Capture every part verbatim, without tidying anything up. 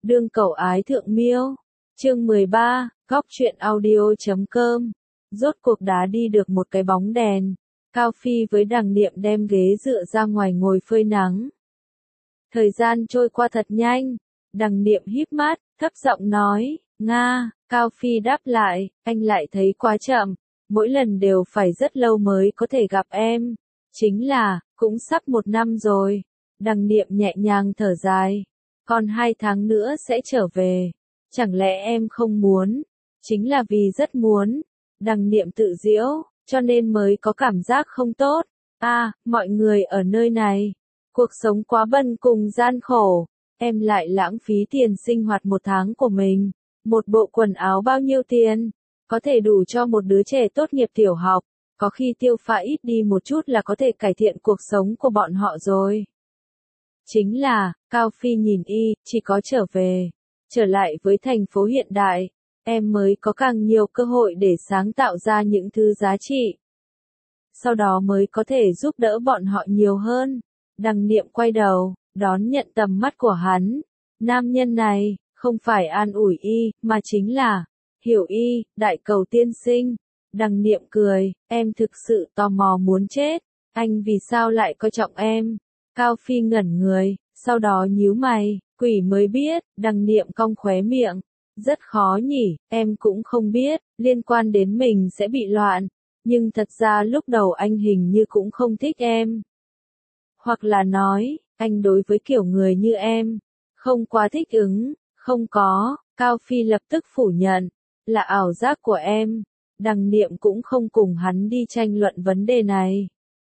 Đương cầu ái thượng miêu. Chương mười ba, góc truyện audio chấm com. Rốt cuộc đá đi được một cái bóng đèn. Cao Phi với Đằng Niệm đem ghế dựa ra ngoài ngồi phơi nắng. Thời gian trôi qua thật nhanh. Đằng Niệm híp mắt, thấp giọng nói, Nga. Cao Phi đáp lại, anh lại thấy quá chậm. Mỗi lần đều phải rất lâu mới có thể gặp em. Chính là, cũng sắp một năm rồi. Đằng Niệm nhẹ nhàng thở dài. Còn hai tháng nữa sẽ trở về. Chẳng lẽ em không muốn? Chính là vì rất muốn. Đằng Niệm tự giễu, cho nên mới có cảm giác không tốt. À, mọi người ở nơi này. Cuộc sống quá bần cùng gian khổ. Em lại lãng phí tiền sinh hoạt một tháng của mình. Một bộ quần áo bao nhiêu tiền? Có thể đủ cho một đứa trẻ tốt nghiệp tiểu học. Có khi tiêu pha ít đi một chút là có thể cải thiện cuộc sống của bọn họ rồi. Chính là, Cao Phi nhìn y, chỉ có trở về, trở lại với thành phố hiện đại, em mới có càng nhiều cơ hội để sáng tạo ra những thứ giá trị. Sau đó mới có thể giúp đỡ bọn họ nhiều hơn. Đằng Niệm quay đầu, đón nhận tầm mắt của hắn. Nam nhân này, không phải an ủi y, mà chính là, hiểu y, đại cầu tiên sinh. Đằng Niệm cười, em thực sự tò mò muốn chết, anh vì sao lại coi trọng em? Cao Phi ngẩn người, sau đó nhíu mày, quỷ mới biết. Đằng Niệm cong khóe miệng, rất khó nhỉ, em cũng không biết, liên quan đến mình sẽ bị loạn, nhưng thật ra lúc đầu anh hình như cũng không thích em. Hoặc là nói, anh đối với kiểu người như em, không quá thích ứng, không có. Cao Phi lập tức phủ nhận, là ảo giác của em. Đằng Niệm cũng không cùng hắn đi tranh luận vấn đề này.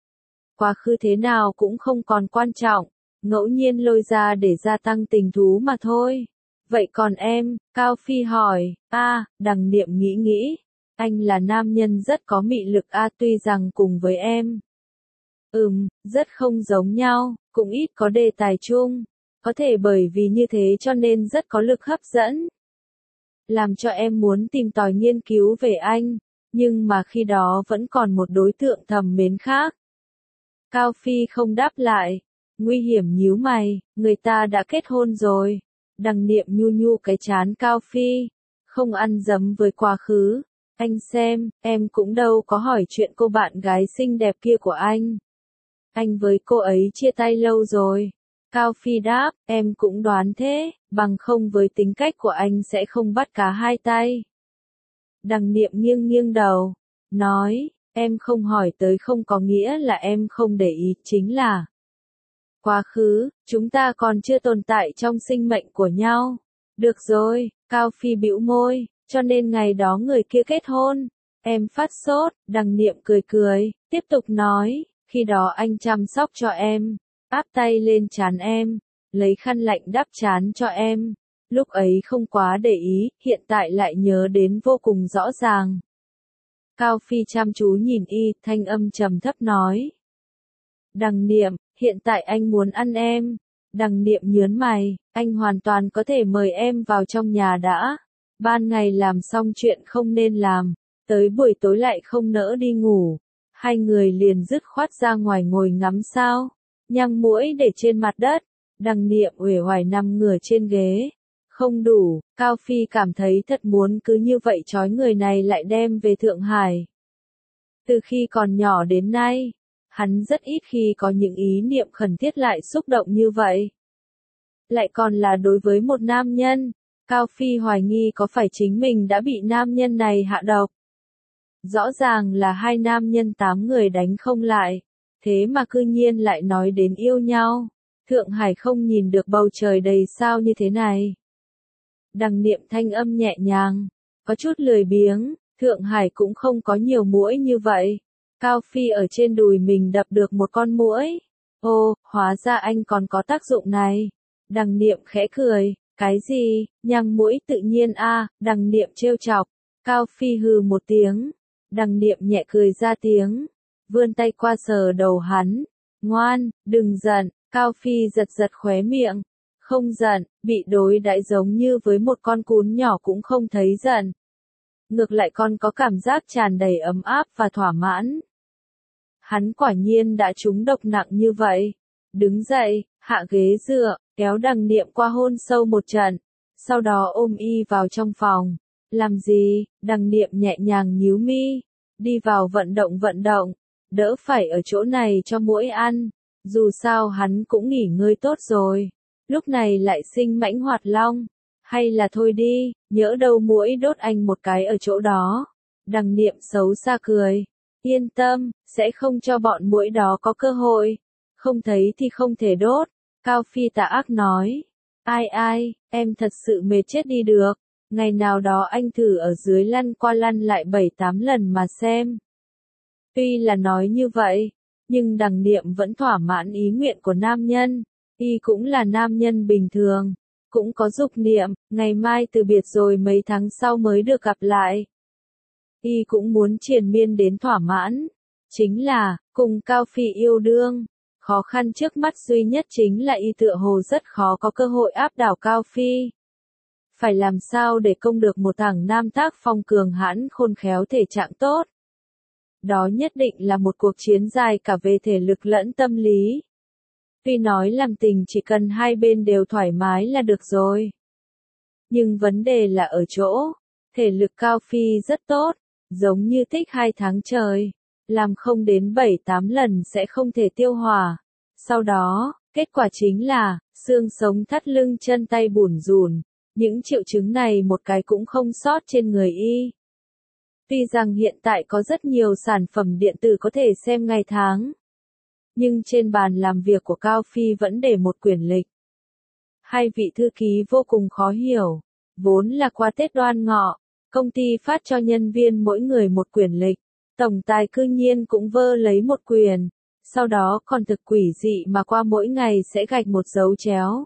Quá khứ thế nào cũng không còn quan trọng, ngẫu nhiên lôi ra để gia tăng tình thú mà thôi. Vậy còn em? Cao Phi hỏi. A, à, Đằng Niệm nghĩ nghĩ, anh là nam nhân rất có mị lực a, à, tuy rằng cùng với em. Ừm, rất không giống nhau, cũng ít có đề tài chung, có thể bởi vì như thế cho nên rất có lực hấp dẫn. Làm cho em muốn tìm tòi nghiên cứu về anh, nhưng mà khi đó vẫn còn một đối tượng thầm mến khác. Cao Phi không đáp lại, nguy hiểm nhíu mày, người ta đã kết hôn rồi. Đằng Niệm nhu nhu cái chán Cao Phi, không ăn dấm với quá khứ. Anh xem, em cũng đâu có hỏi chuyện cô bạn gái xinh đẹp kia của anh. Anh với cô ấy chia tay lâu rồi. Cao Phi đáp, em cũng đoán thế, bằng không với tính cách của anh sẽ không bắt cá hai tay. Đằng Niệm nghiêng nghiêng đầu, nói, em không hỏi tới không có nghĩa là em không để ý, chính là quá khứ, chúng ta còn chưa tồn tại trong sinh mệnh của nhau. Được rồi, Cao Phi bĩu môi, cho nên ngày đó người kia kết hôn, em phát sốt. Đằng Niệm cười cười, tiếp tục nói, khi đó anh chăm sóc cho em, áp tay lên trán em, lấy khăn lạnh đắp trán cho em. Lúc ấy không quá để ý, hiện tại lại nhớ đến vô cùng rõ ràng. Cao Phi chăm chú nhìn y, thanh âm trầm thấp nói. Đằng Niệm, hiện tại anh muốn ăn em. Đằng Niệm nhớn mày, anh hoàn toàn có thể mời em vào trong nhà đã. Ban ngày làm xong chuyện không nên làm, tới buổi tối lại không nỡ đi ngủ. Hai người liền dứt khoát ra ngoài ngồi ngắm sao, nhang muỗi để trên mặt đất. Đằng Niệm uể oải nằm ngửa trên ghế. Không đủ, Cao Phi cảm thấy thật muốn cứ như vậy trói người này lại đem về Thượng Hải. Từ khi còn nhỏ đến nay, hắn rất ít khi có những ý niệm khẩn thiết lại xúc động như vậy. Lại còn là đối với một nam nhân, Cao Phi hoài nghi có phải chính mình đã bị nam nhân này hạ độc. Rõ ràng là hai nam nhân tám người đánh không lại, thế mà cư nhiên lại nói đến yêu nhau. Thượng Hải không nhìn được bầu trời đầy sao như thế này. Đằng Niệm thanh âm nhẹ nhàng, có chút lười biếng, Thượng Hải cũng không có nhiều muỗi như vậy. Cao Phi ở trên đùi mình đập được một con muỗi. Ô, hóa ra anh còn có tác dụng này. Đằng Niệm khẽ cười, cái gì, nhang muỗi tự nhiên a, à, Đằng Niệm trêu chọc. Cao Phi hừ một tiếng. Đằng Niệm nhẹ cười ra tiếng, vươn tay qua sờ đầu hắn. Ngoan, đừng giận. Cao Phi giật giật khóe miệng. Không giận, bị đối đãi giống như với một con cún nhỏ cũng không thấy giận. Ngược lại còn có cảm giác tràn đầy ấm áp và thỏa mãn. Hắn quả nhiên đã trúng độc nặng như vậy. Đứng dậy, hạ ghế dựa, kéo Đằng Niệm qua hôn sâu một trận. sau đó ôm y vào trong phòng. Làm gì? Đằng Niệm nhẹ nhàng nhíu mi, đi vào vận động vận động, đỡ phải ở chỗ này cho muỗi ăn, dù sao hắn cũng nghỉ ngơi tốt rồi, lúc này lại sinh mãnh hoạt long, hay là thôi đi, nhỡ đâu muỗi đốt anh một cái ở chỗ đó. Đằng Niệm xấu xa cười, yên tâm, sẽ không cho bọn muỗi đó có cơ hội, không thấy thì không thể đốt. Cao Phi tà ác nói, ai ai, em thật sự mệt chết đi được, ngày nào đó anh thử ở dưới lăn qua lăn lại bảy tám lần mà xem. Tuy là nói như vậy, nhưng Đằng Niệm vẫn thỏa mãn ý nguyện của nam nhân, y cũng là nam nhân bình thường, cũng có dục niệm, ngày mai từ biệt rồi mấy tháng sau mới được gặp lại. Y cũng muốn triền miên đến thỏa mãn, chính là, cùng Cao Phi yêu đương. Khó khăn trước mắt duy nhất chính là y tựa hồ rất khó có cơ hội áp đảo Cao Phi. Phải làm sao để công được một thằng nam tác phong cường hãn khôn khéo thể trạng tốt. Đó nhất định là một cuộc chiến dài cả về thể lực lẫn tâm lý. Tuy nói làm tình chỉ cần hai bên đều thoải mái là được rồi. Nhưng vấn đề là ở chỗ, thể lực Cao Phi rất tốt, giống như thích hai tháng trời. Làm không đến bảy tám lần sẽ không thể tiêu hòa. Sau đó, kết quả chính là, xương sống thắt lưng chân tay bủn rủn. Những triệu chứng này một cái cũng không sót trên người y. Tuy rằng hiện tại có rất nhiều sản phẩm điện tử có thể xem ngày tháng. Nhưng trên bàn làm việc của Cao Phi vẫn để một quyển lịch. Hai vị thư ký vô cùng khó hiểu. Vốn là qua Tết Đoan Ngọ, công ty phát cho nhân viên mỗi người một quyển lịch. Tổng tài cư nhiên cũng vơ lấy một quyền, sau đó còn thực quỷ dị mà qua mỗi ngày sẽ gạch một dấu chéo.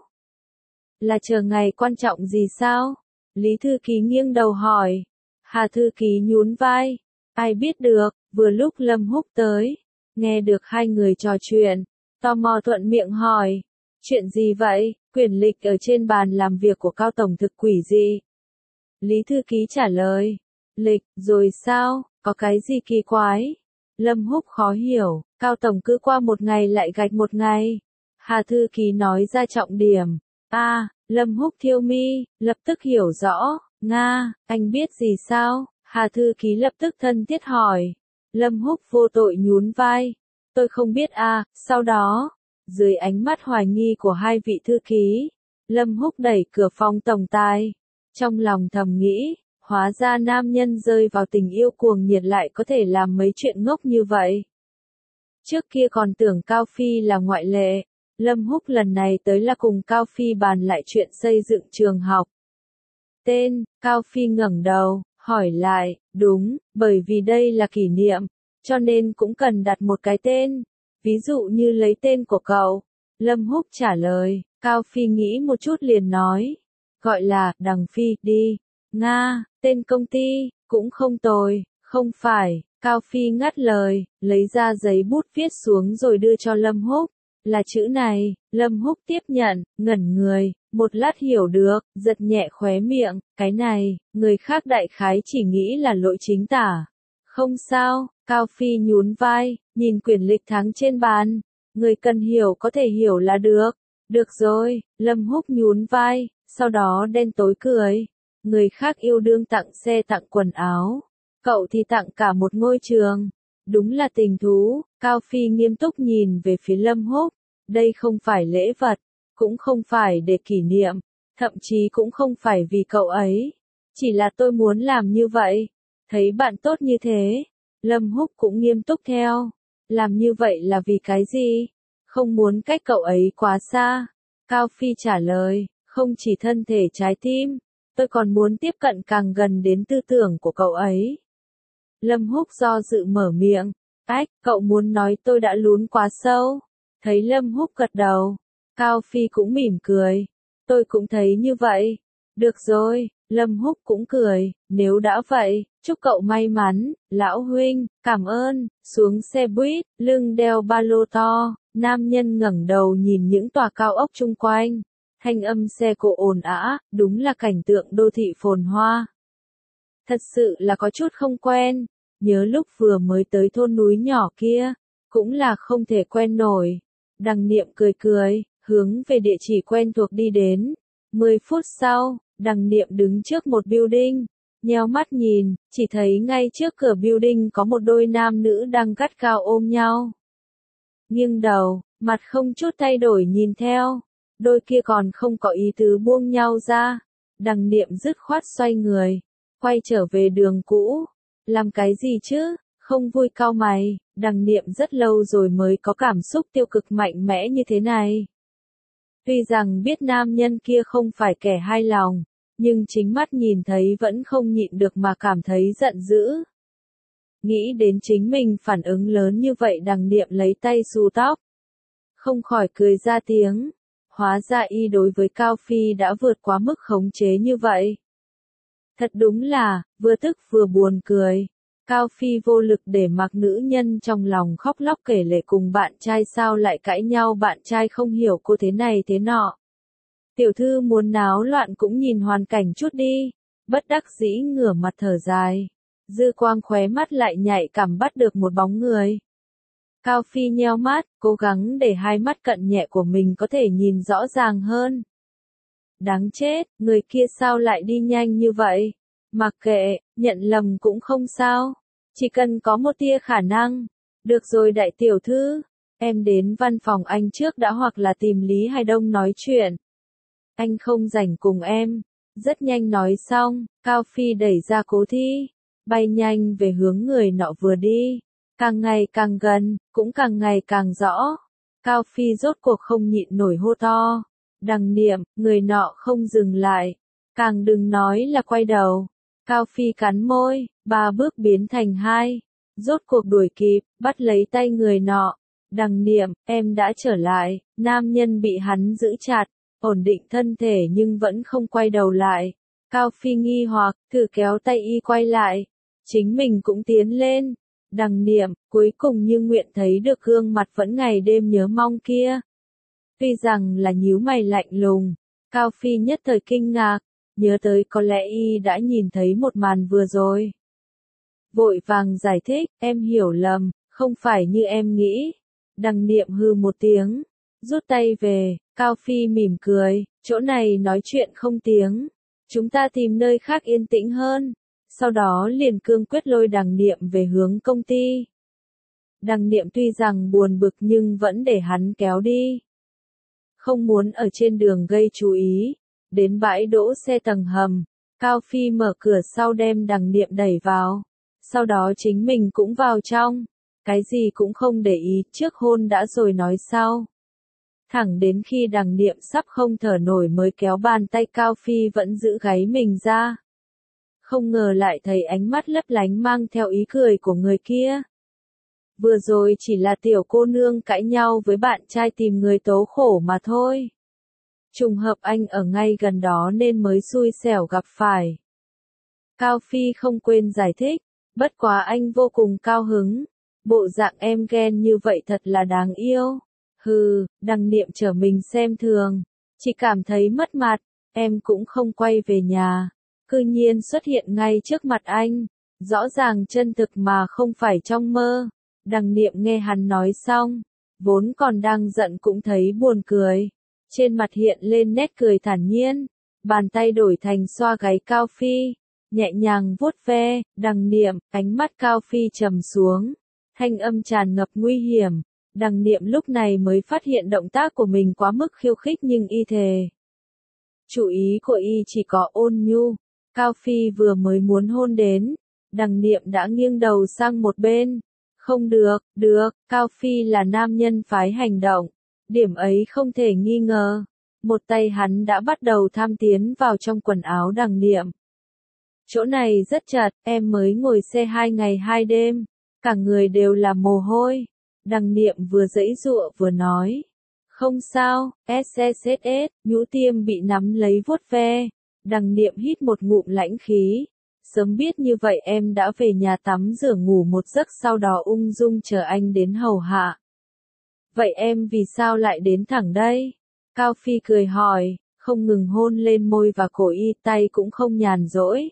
Là chờ ngày quan trọng gì sao? Lý thư ký nghiêng đầu hỏi. Hà thư ký nhún vai. Ai biết được, vừa lúc Lâm Húc tới. Nghe được hai người trò chuyện, tò mò thuận miệng hỏi. Chuyện gì vậy? Quyển lịch ở trên bàn làm việc của Cao Tổng thực quỷ dị. Lý thư ký trả lời. Lịch, rồi sao? Có cái gì kỳ quái? Lâm Húc khó hiểu, Cao Tổng cứ qua một ngày lại gạch một ngày. Hà thư ký nói ra trọng điểm. A, à, Lâm Húc thiêu mi, lập tức hiểu rõ. Nga, anh biết gì sao? Hà thư ký lập tức thân thiết hỏi. Lâm Húc vô tội nhún vai. Tôi không biết a. À. Sau đó, dưới ánh mắt hoài nghi của hai vị thư ký, Lâm Húc đẩy cửa phòng tổng tài. Trong lòng thầm nghĩ, hóa ra nam nhân rơi vào tình yêu cuồng nhiệt lại có thể làm mấy chuyện ngốc như vậy. Trước kia còn tưởng Cao Phi là ngoại lệ, Lâm Húc lần này tới là cùng Cao Phi bàn lại chuyện xây dựng trường học. Tên, Cao Phi ngẩng đầu, hỏi lại, đúng, bởi vì đây là kỷ niệm, cho nên cũng cần đặt một cái tên, ví dụ như lấy tên của cậu. Lâm Húc trả lời, Cao Phi nghĩ một chút liền nói, gọi là, Đằng Phi, đi. Nga, tên công ty, cũng không tồi, không phải, Cao Phi ngắt lời, lấy ra giấy bút viết xuống rồi đưa cho Lâm Húc, là chữ này. Lâm Húc tiếp nhận, ngẩn người, một lát hiểu được, giật nhẹ khóe miệng, cái này, người khác đại khái chỉ nghĩ là lỗi chính tả. Không sao, Cao Phi nhún vai, nhìn quyển lịch tháng trên bàn, người cần hiểu có thể hiểu là được. Được rồi, Lâm Húc nhún vai, sau đó đen tối cười. Người khác yêu đương tặng xe tặng quần áo, cậu thì tặng cả một ngôi trường. Đúng là tình thú. Cao Phi nghiêm túc nhìn về phía Lâm Húc. Đây không phải lễ vật, cũng không phải để kỷ niệm, thậm chí cũng không phải vì cậu ấy. Chỉ là tôi muốn làm như vậy. Thấy bạn tốt như thế, Lâm Húc cũng nghiêm túc theo. Làm như vậy là vì cái gì? Không muốn cách cậu ấy quá xa. Cao Phi trả lời, không chỉ thân thể trái tim, tôi còn muốn tiếp cận càng gần đến tư tưởng của cậu ấy. Lâm Húc do dự mở miệng, ách, cậu muốn nói tôi đã lún quá sâu. Thấy Lâm Húc gật đầu, Cao Phi cũng mỉm cười. Tôi cũng thấy như vậy. Được rồi, Lâm Húc cũng cười, nếu đã vậy, chúc cậu may mắn, lão huynh, cảm ơn. Xuống xe buýt, lưng đeo ba lô to, nam nhân ngẩng đầu nhìn những tòa cao ốc chung quanh. Thanh âm xe cộ ồn ào, đúng là cảnh tượng đô thị phồn hoa. Thật sự là có chút không quen, nhớ lúc vừa mới tới thôn núi nhỏ kia, cũng là không thể quen nổi. Đằng Niệm cười cười, hướng về địa chỉ quen thuộc đi đến. Mười phút sau, Đằng Niệm đứng trước một building, nheo mắt nhìn, chỉ thấy ngay trước cửa building có một đôi nam nữ đang gắt gao ôm nhau. Nghiêng đầu, mặt không chút thay đổi nhìn theo, đôi kia còn không có ý tứ buông nhau ra. Đằng Niệm dứt khoát xoay người, quay trở về đường cũ. Làm cái gì chứ? Không vui cau mày, Đằng Niệm rất lâu rồi mới có cảm xúc tiêu cực mạnh mẽ như thế này. Tuy rằng biết nam nhân kia không phải kẻ hai lòng, nhưng chính mắt nhìn thấy vẫn không nhịn được mà cảm thấy giận dữ. Nghĩ đến chính mình phản ứng lớn như vậy, Đằng Niệm lấy tay xù tóc. Không khỏi cười ra tiếng. Hóa ra y đối với Cao Phi đã vượt quá mức khống chế như vậy. Thật đúng là, vừa tức vừa buồn cười. Cao Phi vô lực để mặc nữ nhân trong lòng khóc lóc kể lể cùng bạn trai sao lại cãi nhau, bạn trai không hiểu cô thế này thế nọ. Tiểu thư muốn náo loạn cũng nhìn hoàn cảnh chút đi. Bất đắc dĩ ngửa mặt thở dài. Dư quang khóe mắt lại nhạy cảm bắt được một bóng người. Cao Phi nheo mắt, cố gắng để hai mắt cận nhẹ của mình có thể nhìn rõ ràng hơn. Đáng chết, người kia sao lại đi nhanh như vậy? Mặc kệ, nhận lầm cũng không sao. Chỉ cần có một tia khả năng. Được rồi đại tiểu thư, em đến văn phòng anh trước đã hoặc là tìm Lý Hải Đông nói chuyện. Anh không rảnh cùng em. Rất nhanh nói xong, Cao Phi đẩy ra Cố Thi, bay nhanh về hướng người nọ vừa đi. Càng ngày càng gần, cũng càng ngày càng rõ. Cao Phi rốt cuộc không nhịn nổi hô to. Đằng Niệm, người nọ không dừng lại. Càng đừng nói là quay đầu. Cao Phi cắn môi, ba bước biến thành hai. Rốt cuộc đuổi kịp, bắt lấy tay người nọ. Đằng Niệm, em đã trở lại. Nam nhân bị hắn giữ chặt, ổn định thân thể nhưng vẫn không quay đầu lại. Cao Phi nghi hoặc, thử kéo tay y quay lại. Chính mình cũng tiến lên. Đằng Niệm, cuối cùng như nguyện thấy được gương mặt vẫn ngày đêm nhớ mong kia. Tuy rằng là nhíu mày lạnh lùng, Cao Phi nhất thời kinh ngạc, nhớ tới có lẽ y đã nhìn thấy một màn vừa rồi. Vội vàng giải thích, em hiểu lầm, không phải như em nghĩ. Đằng Niệm hư một tiếng, rút tay về, Cao Phi mỉm cười, chỗ này nói chuyện không tiếng. Chúng ta tìm nơi khác yên tĩnh hơn. Sau đó liền cương quyết lôi Đằng Niệm về hướng công ty. Đằng Niệm tuy rằng buồn bực nhưng vẫn để hắn kéo đi. Không muốn ở trên đường gây chú ý. Đến bãi đỗ xe tầng hầm, Cao Phi mở cửa sau đem Đằng Niệm đẩy vào. Sau đó chính mình cũng vào trong. Cái gì cũng không để ý, trước hôn đã rồi nói sau. Thẳng đến khi Đằng Niệm sắp không thở nổi mới kéo bàn tay Cao Phi vẫn giữ gáy mình ra. Không ngờ lại thấy ánh mắt lấp lánh mang theo ý cười của người kia. Vừa rồi chỉ là tiểu cô nương cãi nhau với bạn trai tìm người tố khổ mà thôi. Trùng hợp anh ở ngay gần đó nên mới xui xẻo gặp phải. Cao Phi không quên giải thích, bất quá anh vô cùng cao hứng. Bộ dạng em ghen như vậy thật là đáng yêu. Hừ, Đằng Niệm trở mình xem thường, chỉ cảm thấy mất mặt, em cũng không quay về nhà. Cư nhiên xuất hiện ngay trước mặt anh, rõ ràng chân thực mà không phải trong mơ. Đằng Niệm nghe hắn nói xong, vốn còn đang giận cũng thấy buồn cười. Trên mặt hiện lên nét cười thản nhiên, bàn tay đổi thành xoa gáy Cao Phi, nhẹ nhàng vuốt ve. Đằng Niệm, ánh mắt Cao Phi trầm xuống, thanh âm tràn ngập nguy hiểm. Đằng Niệm lúc này mới phát hiện động tác của mình quá mức khiêu khích nhưng y thề. Chủ ý của y chỉ có ôn nhu. Cao Phi vừa mới muốn hôn đến, Đằng Niệm đã nghiêng đầu sang một bên. Không được, được, Cao Phi là nam nhân phái hành động. Điểm ấy không thể nghi ngờ. Một tay hắn đã bắt đầu tham tiến vào trong quần áo Đằng Niệm. Chỗ này rất chật, em mới ngồi xe hai ngày hai đêm. Cả người đều là mồ hôi. Đằng Niệm vừa giãy giụa vừa nói. Không sao, sss, nhũ tiêm bị nắm lấy vuốt ve. Đằng Niệm hít một ngụm lãnh khí. Sớm biết như vậy em đã về nhà tắm rửa ngủ một giấc sau đó ung dung chờ anh đến hầu hạ. Vậy em vì sao lại đến thẳng đây? Cao Phi cười hỏi, không ngừng hôn lên môi và cổ y, tay cũng không nhàn rỗi.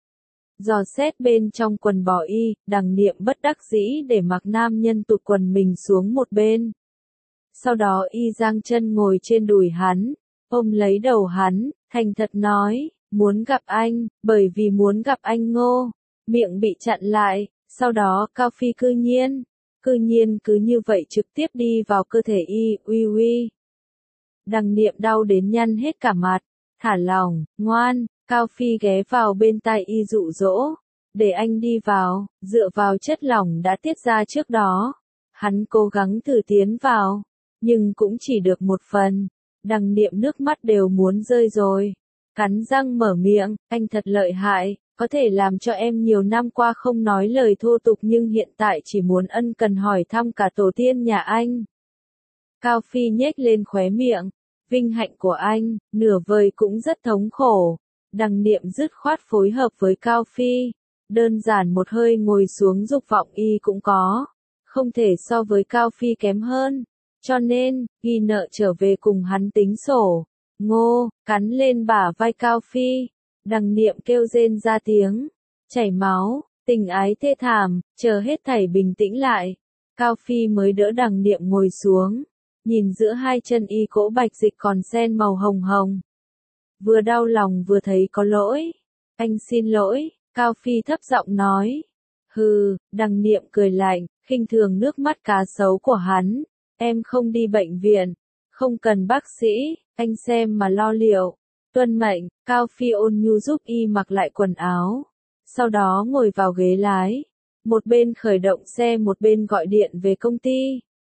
Dò xét bên trong quần bò y, Đằng Niệm bất đắc dĩ để mặc nam nhân tụt quần mình xuống một bên. Sau đó y giang chân ngồi trên đùi hắn, ôm lấy đầu hắn, thành thật nói, Muốn gặp anh, bởi vì muốn gặp anh Ngô. Miệng bị chặn lại, sau đó Cao Phi cư nhiên, cư nhiên cứ như vậy trực tiếp đi vào cơ thể y, uy uy. Đằng Niệm đau đến nhăn hết cả mặt, thả lỏng, ngoan, Cao Phi ghé vào bên tai y dụ dỗ, để anh đi vào, dựa vào chất lỏng đã tiết ra trước đó. Hắn cố gắng thử tiến vào, nhưng cũng chỉ được một phần. Đằng Niệm nước mắt đều muốn rơi rồi. Cắn răng mở miệng, anh thật lợi hại, có thể làm cho em nhiều năm qua không nói lời thô tục nhưng hiện tại chỉ muốn ân cần hỏi thăm cả tổ tiên nhà anh. Cao Phi nhếch lên khóe miệng, vinh hạnh của anh, nửa vời cũng rất thống khổ. Đằng Niệm dứt khoát phối hợp với Cao Phi, đơn giản một hơi ngồi xuống dục vọng y cũng có, không thể so với Cao Phi kém hơn, cho nên, ghi nợ trở về cùng hắn tính sổ. Ngô, cắn lên bả vai Cao Phi, Đằng Niệm kêu rên ra tiếng, chảy máu, tình ái thê thảm, chờ hết thảy bình tĩnh lại. Cao Phi mới đỡ Đằng Niệm ngồi xuống, nhìn giữa hai chân y cỗ bạch dịch còn sen màu hồng hồng. Vừa đau lòng vừa thấy có lỗi. Anh xin lỗi, Cao Phi thấp giọng nói. Hừ, Đằng Niệm cười lạnh, khinh thường nước mắt cá sấu của hắn. Em không đi bệnh viện, không cần bác sĩ, anh xem mà lo liệu. Tuân mệnh, Cao Phi ôn nhu giúp y mặc lại quần áo. Sau đó ngồi vào ghế lái. Một bên khởi động xe một bên gọi điện về công ty.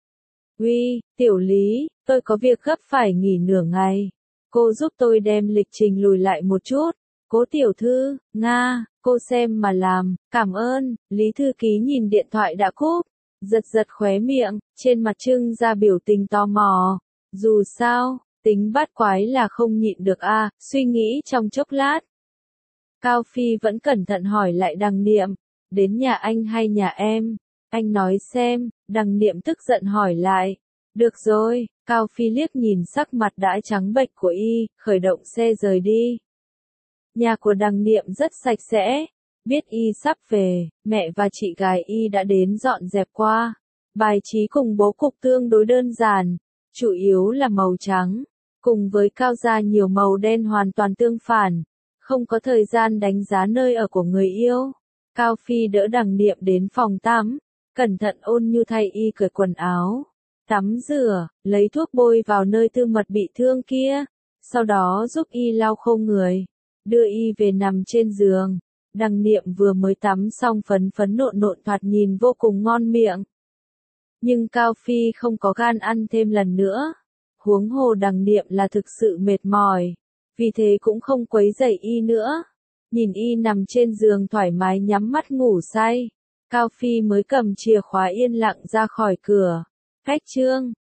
Uy, Tiểu Lý, tôi có việc gấp phải nghỉ nửa ngày. Cô giúp tôi đem lịch trình lùi lại một chút. Cố tiểu thư, Nga, cô xem mà làm, cảm ơn. Lý thư ký nhìn điện thoại đã cúp, giật giật khóe miệng, trên mặt trưng ra biểu tình tò mò. Dù sao, tính bắt quái là không nhịn được a, à, suy nghĩ trong chốc lát. Cao Phi vẫn cẩn thận hỏi lại Đằng Niệm, đến nhà anh hay nhà em? Anh nói xem, Đằng Niệm tức giận hỏi lại. Được rồi, Cao Phi liếc nhìn sắc mặt đã trắng bệch của y, khởi động xe rời đi. Nhà của Đằng Niệm rất sạch sẽ, biết y sắp về, mẹ và chị gái y đã đến dọn dẹp qua. Bài trí cùng bố cục tương đối đơn giản, chủ yếu là màu trắng, cùng với cao gia nhiều màu đen hoàn toàn tương phản, không có thời gian đánh giá nơi ở của người yêu. Cao Phi đỡ Đằng Niệm đến phòng tắm, cẩn thận ôn nhu thay y cởi quần áo, tắm rửa, lấy thuốc bôi vào nơi tư mật bị thương kia, sau đó giúp y lau khô người, đưa y về nằm trên giường. Đằng Niệm vừa mới tắm xong phấn phấn nộn nộn thoạt nhìn vô cùng ngon miệng. Nhưng Cao Phi không có gan ăn thêm lần nữa. Huống hồ Đằng Niệm là thực sự mệt mỏi, vì thế cũng không quấy rầy y nữa. Nhìn y nằm trên giường thoải mái nhắm mắt ngủ say, Cao Phi mới cầm chìa khóa yên lặng ra khỏi cửa. Cách chương